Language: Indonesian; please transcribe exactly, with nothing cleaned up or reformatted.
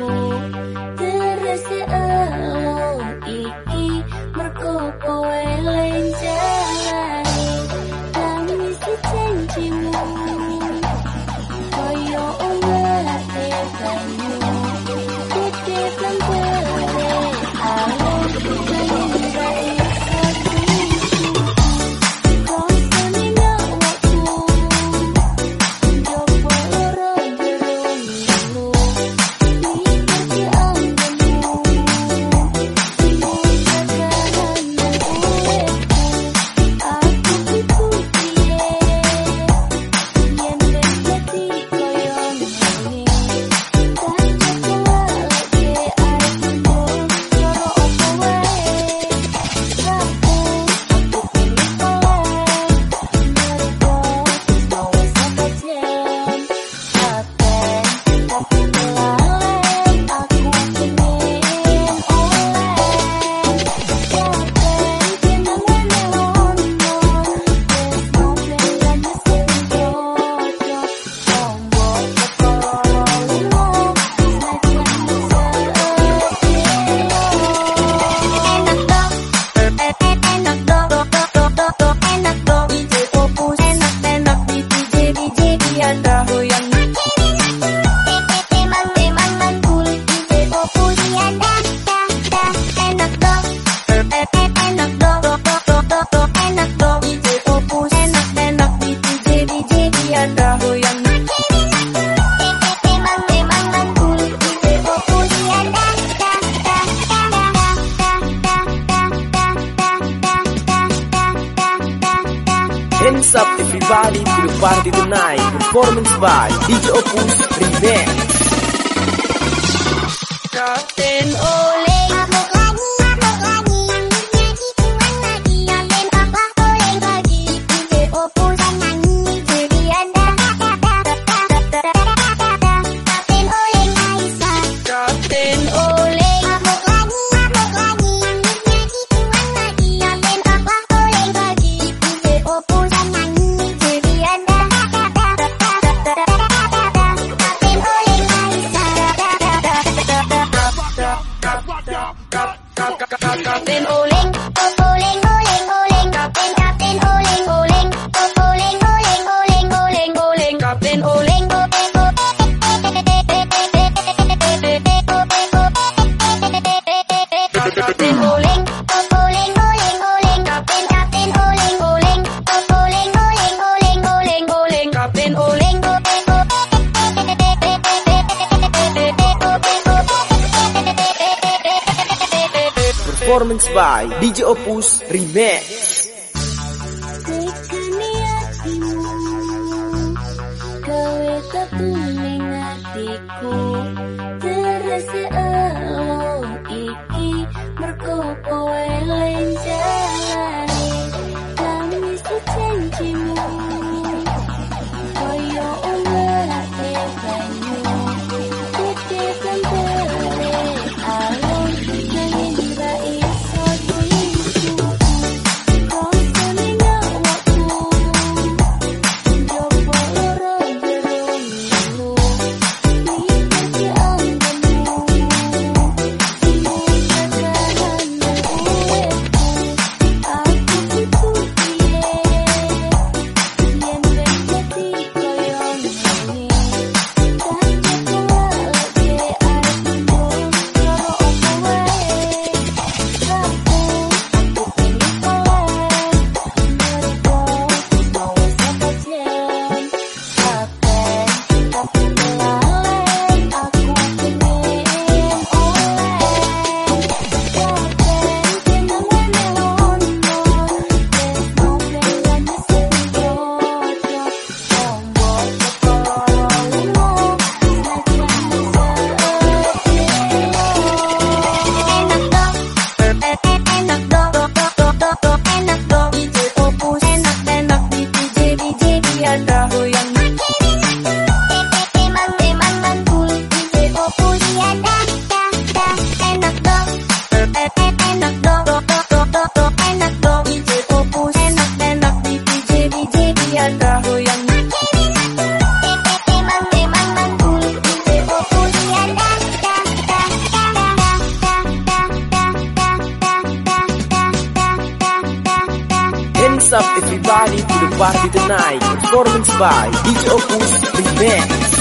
hatiku. Terus elo iki mergo kowe lenjalani nangisi janjimu koyo umate banyu gede pembere alon mengira iso tuju konseni waktu jopo loro jerung lu mikir di anggemu Hands up everybody to the party tonight. Performance by D J Opus Remix. Kapten oleng mabuk lagi, mabuk lagi nyanyi tuan lagi Yakin apa oleng lagi D J Opus nyanyi jadi ada Kapten oleng Aisyah Kapten oleng mabuk lagi, mabuk lagi nyanyi tuan lagi Yakin apa oleng lagi D J Opus nyanyi jadi ada Kapten oleng Aisyah Kapten oleng, oleng, oleng, oleng, kapten, kapten oleng, oleng, oleng, oleng, oleng, oleng, oleng, kapten oleng, kapten oleng, oleng, oleng, oleng, kapten, kapten oleng, oleng, oleng, oleng, oleng, oleng, oleng, kapten oleng. Performance by D J Opus Remix. Tekani hatimu gawe ketuning hatiku terus elo iki mergo kowe lenjalani nangisi janjimu koyo umate banyu gede pembere alon mengira iso tuju Hands up everybody to the party tonight. Performance by D J Opus Remix.